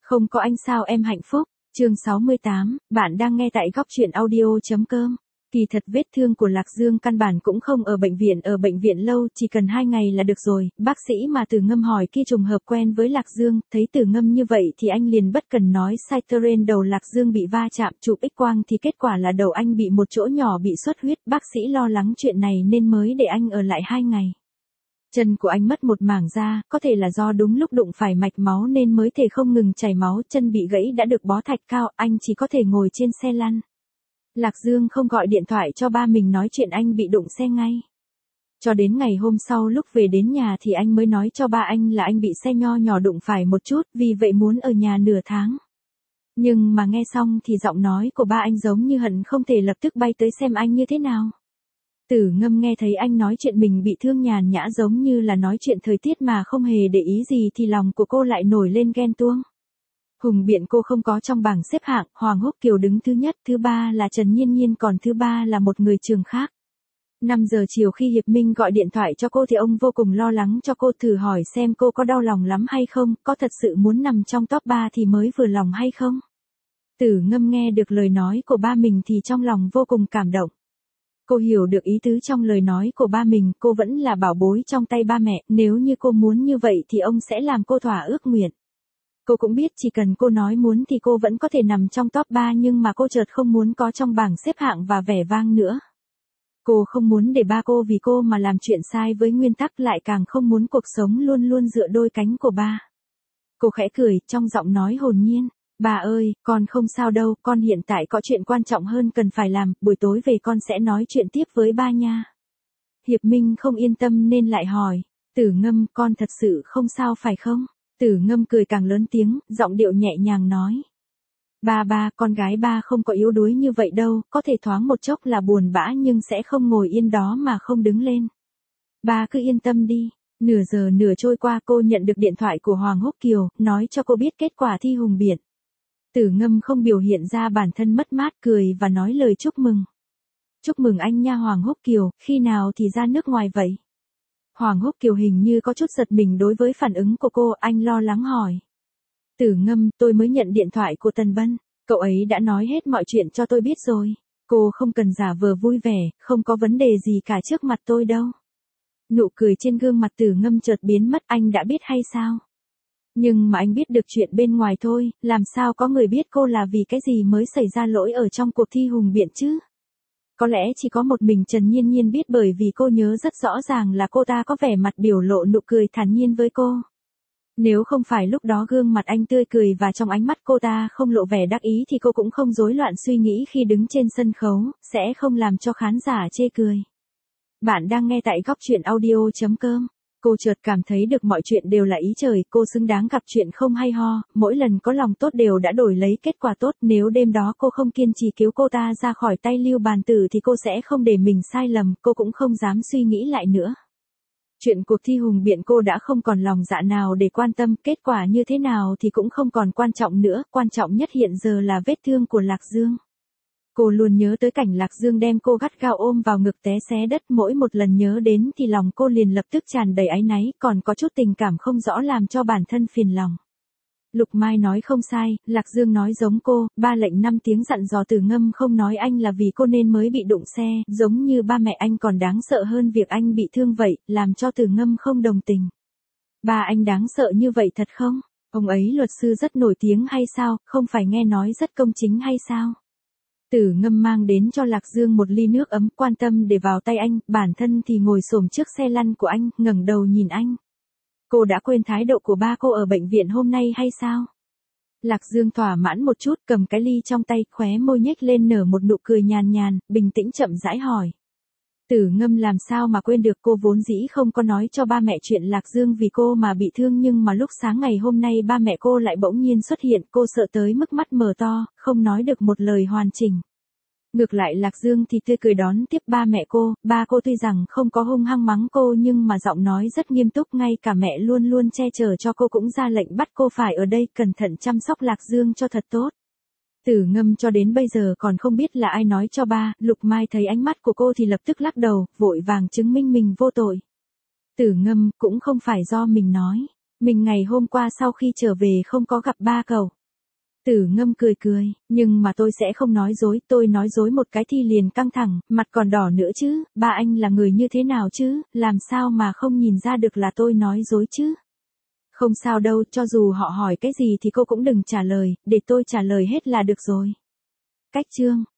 Không có anh sao em hạnh phúc. Chương 68, bạn đang nghe tại góc truyện audio.com. Kỳ thật vết thương của Lạc Dương căn bản cũng không ở bệnh viện lâu, chỉ cần 2 ngày là được rồi. Bác sĩ mà Từ Ngâm hỏi khi trùng hợp quen với Lạc Dương, thấy Từ Ngâm như vậy thì anh liền bất cần nói sai terrain đầu Lạc Dương bị va chạm, chụp X-quang thì kết quả là đầu anh bị một chỗ nhỏ bị xuất huyết. Bác sĩ lo lắng chuyện này nên mới để anh ở lại 2 ngày. Chân của anh mất một mảng da, có thể là do đúng lúc đụng phải mạch máu nên mới thể không ngừng chảy máu, chân bị gãy đã được bó thạch cao, anh chỉ có thể ngồi trên xe lăn. Lạc Dương không gọi điện thoại cho ba mình nói chuyện anh bị đụng xe ngay. Cho đến ngày hôm sau lúc về đến nhà thì anh mới nói cho ba anh là anh bị xe nho nhỏ đụng phải một chút, vì vậy muốn ở nhà nửa tháng. Nhưng mà nghe xong thì giọng nói của ba anh giống như hận không thể lập tức bay tới xem anh như thế nào. Tử Ngâm nghe thấy anh nói chuyện mình bị thương nhàn nhã giống như là nói chuyện thời tiết mà không hề để ý gì thì lòng của cô lại nổi lên ghen tuông. Hùng biện cô không có trong bảng xếp hạng, Hoàng Húc Kiều đứng thứ nhất, thứ ba là Trần Nhiên Nhiên, còn thứ ba là một người trường khác. 5 giờ chiều khi Hiệp Minh gọi điện thoại cho cô thì ông vô cùng lo lắng cho cô, thử hỏi xem cô có đau lòng lắm hay không, có thật sự muốn nằm trong top 3 thì mới vừa lòng hay không. Tử Ngâm nghe được lời nói của ba mình thì trong lòng vô cùng cảm động. Cô hiểu được ý tứ trong lời nói của ba mình, cô vẫn là bảo bối trong tay ba mẹ, nếu như cô muốn như vậy thì ông sẽ làm cô thỏa ước nguyện. Cô cũng biết chỉ cần cô nói muốn thì cô vẫn có thể nằm trong top 3, nhưng mà cô chợt không muốn có trong bảng xếp hạng và vẻ vang nữa. Cô không muốn để ba cô vì cô mà làm chuyện sai với nguyên tắc, lại càng không muốn cuộc sống luôn luôn dựa đôi cánh của ba. Cô khẽ cười, trong giọng nói hồn nhiên. Bà ơi, con không sao đâu, con hiện tại có chuyện quan trọng hơn cần phải làm, buổi tối về con sẽ nói chuyện tiếp với ba nha. Hiệp Minh không yên tâm nên lại hỏi, Tử Ngâm, con thật sự không sao phải không? Tử Ngâm cười càng lớn tiếng, giọng điệu nhẹ nhàng nói. Ba, con gái ba không có yếu đuối như vậy đâu, có thể thoáng một chốc là buồn bã nhưng sẽ không ngồi yên đó mà không đứng lên. Ba cứ yên tâm đi. Nửa giờ nửa trôi qua cô nhận được điện thoại của Hoàng Húc Kiều, nói cho cô biết kết quả thi hùng biện. Tử Ngâm không biểu hiện ra bản thân mất mát, cười và nói lời chúc mừng. Chúc mừng anh nha Hoàng Húc Kiều, khi nào thì ra nước ngoài vậy? Hoàng Húc Kiều hình như có chút giật mình đối với phản ứng của cô, anh lo lắng hỏi. Tử Ngâm, tôi mới nhận điện thoại của Tần Bân, cậu ấy đã nói hết mọi chuyện cho tôi biết rồi. Cô không cần giả vờ vui vẻ, không có vấn đề gì cả trước mặt tôi đâu. Nụ cười trên gương mặt Tử Ngâm chợt biến mất, anh đã biết hay sao? Nhưng mà anh biết được chuyện bên ngoài thôi, làm sao có người biết cô là vì cái gì mới xảy ra lỗi ở trong cuộc thi hùng biện chứ? Có lẽ chỉ có một mình Trần Nhiên Nhiên biết, bởi vì cô nhớ rất rõ ràng là cô ta có vẻ mặt biểu lộ nụ cười thản nhiên với cô. Nếu không phải lúc đó gương mặt anh tươi cười và trong ánh mắt cô ta không lộ vẻ đắc ý thì cô cũng không rối loạn suy nghĩ khi đứng trên sân khấu, sẽ không làm cho khán giả chê cười. Bạn đang nghe tại góc truyện audio.com. Cô chợt cảm thấy được mọi chuyện đều là ý trời, cô xứng đáng gặp chuyện không hay ho, mỗi lần có lòng tốt đều đã đổi lấy kết quả tốt, nếu đêm đó cô không kiên trì cứu cô ta ra khỏi tay Lưu Bàn Tử thì cô sẽ không để mình sai lầm, cô cũng không dám suy nghĩ lại nữa. Chuyện cuộc thi hùng biện cô đã không còn lòng dạ nào để quan tâm, kết quả như thế nào thì cũng không còn quan trọng nữa, quan trọng nhất hiện giờ là vết thương của Lạc Dương. Cô luôn nhớ tới cảnh Lạc Dương đem cô gắt gao ôm vào ngực té xé đất, mỗi một lần nhớ đến thì lòng cô liền lập tức tràn đầy áy náy, còn có chút tình cảm không rõ làm cho bản thân phiền lòng. Lục Mai nói không sai, Lạc Dương nói giống cô, ba lệnh 5 tiếng dặn dò Tử Ngâm không nói anh là vì cô nên mới bị đụng xe, giống như ba mẹ anh còn đáng sợ hơn việc anh bị thương vậy, làm cho Tử Ngâm không đồng tình. Ba anh đáng sợ như vậy thật không? Ông ấy luật sư rất nổi tiếng hay sao, không phải nghe nói rất công chính hay sao? Tử Ngâm mang đến cho Lạc Dương một ly nước ấm, quan tâm để vào tay anh, bản thân thì ngồi xổm trước xe lăn của anh, ngẩng đầu nhìn anh. Cô đã quên thái độ của ba cô ở bệnh viện hôm nay hay sao? Lạc Dương thỏa mãn một chút, cầm cái ly trong tay, khóe môi nhếch lên nở một nụ cười nhàn nhàn, bình tĩnh chậm rãi hỏi. Tử Ngâm làm sao mà quên được, cô vốn dĩ không có nói cho ba mẹ chuyện Lạc Dương vì cô mà bị thương, nhưng mà lúc sáng ngày hôm nay ba mẹ cô lại bỗng nhiên xuất hiện, cô sợ tới mức mắt mở to, không nói được một lời hoàn chỉnh. Ngược lại Lạc Dương thì tươi cười đón tiếp ba mẹ cô, ba cô tuy rằng không có hung hăng mắng cô nhưng mà giọng nói rất nghiêm túc, ngay cả mẹ luôn luôn che chở cho cô cũng ra lệnh bắt cô phải ở đây cẩn thận chăm sóc Lạc Dương cho thật tốt. Tử Ngâm cho đến bây giờ còn không biết là ai nói cho ba, Lục Mai thấy ánh mắt của cô thì lập tức lắc đầu, vội vàng chứng minh mình vô tội. Tử Ngâm, cũng không phải do mình nói. mình ngày hôm qua sau khi trở về không có gặp ba cậu. Tử Ngâm cười cười, nhưng mà tôi sẽ không nói dối, tôi nói dối một cái thì liền căng thẳng, mặt còn đỏ nữa chứ, ba anh là người như thế nào chứ, làm sao mà không nhìn ra được là tôi nói dối chứ. Không sao đâu, cho dù họ hỏi cái gì thì cô cũng đừng trả lời, để tôi trả lời hết là được rồi. Cách chương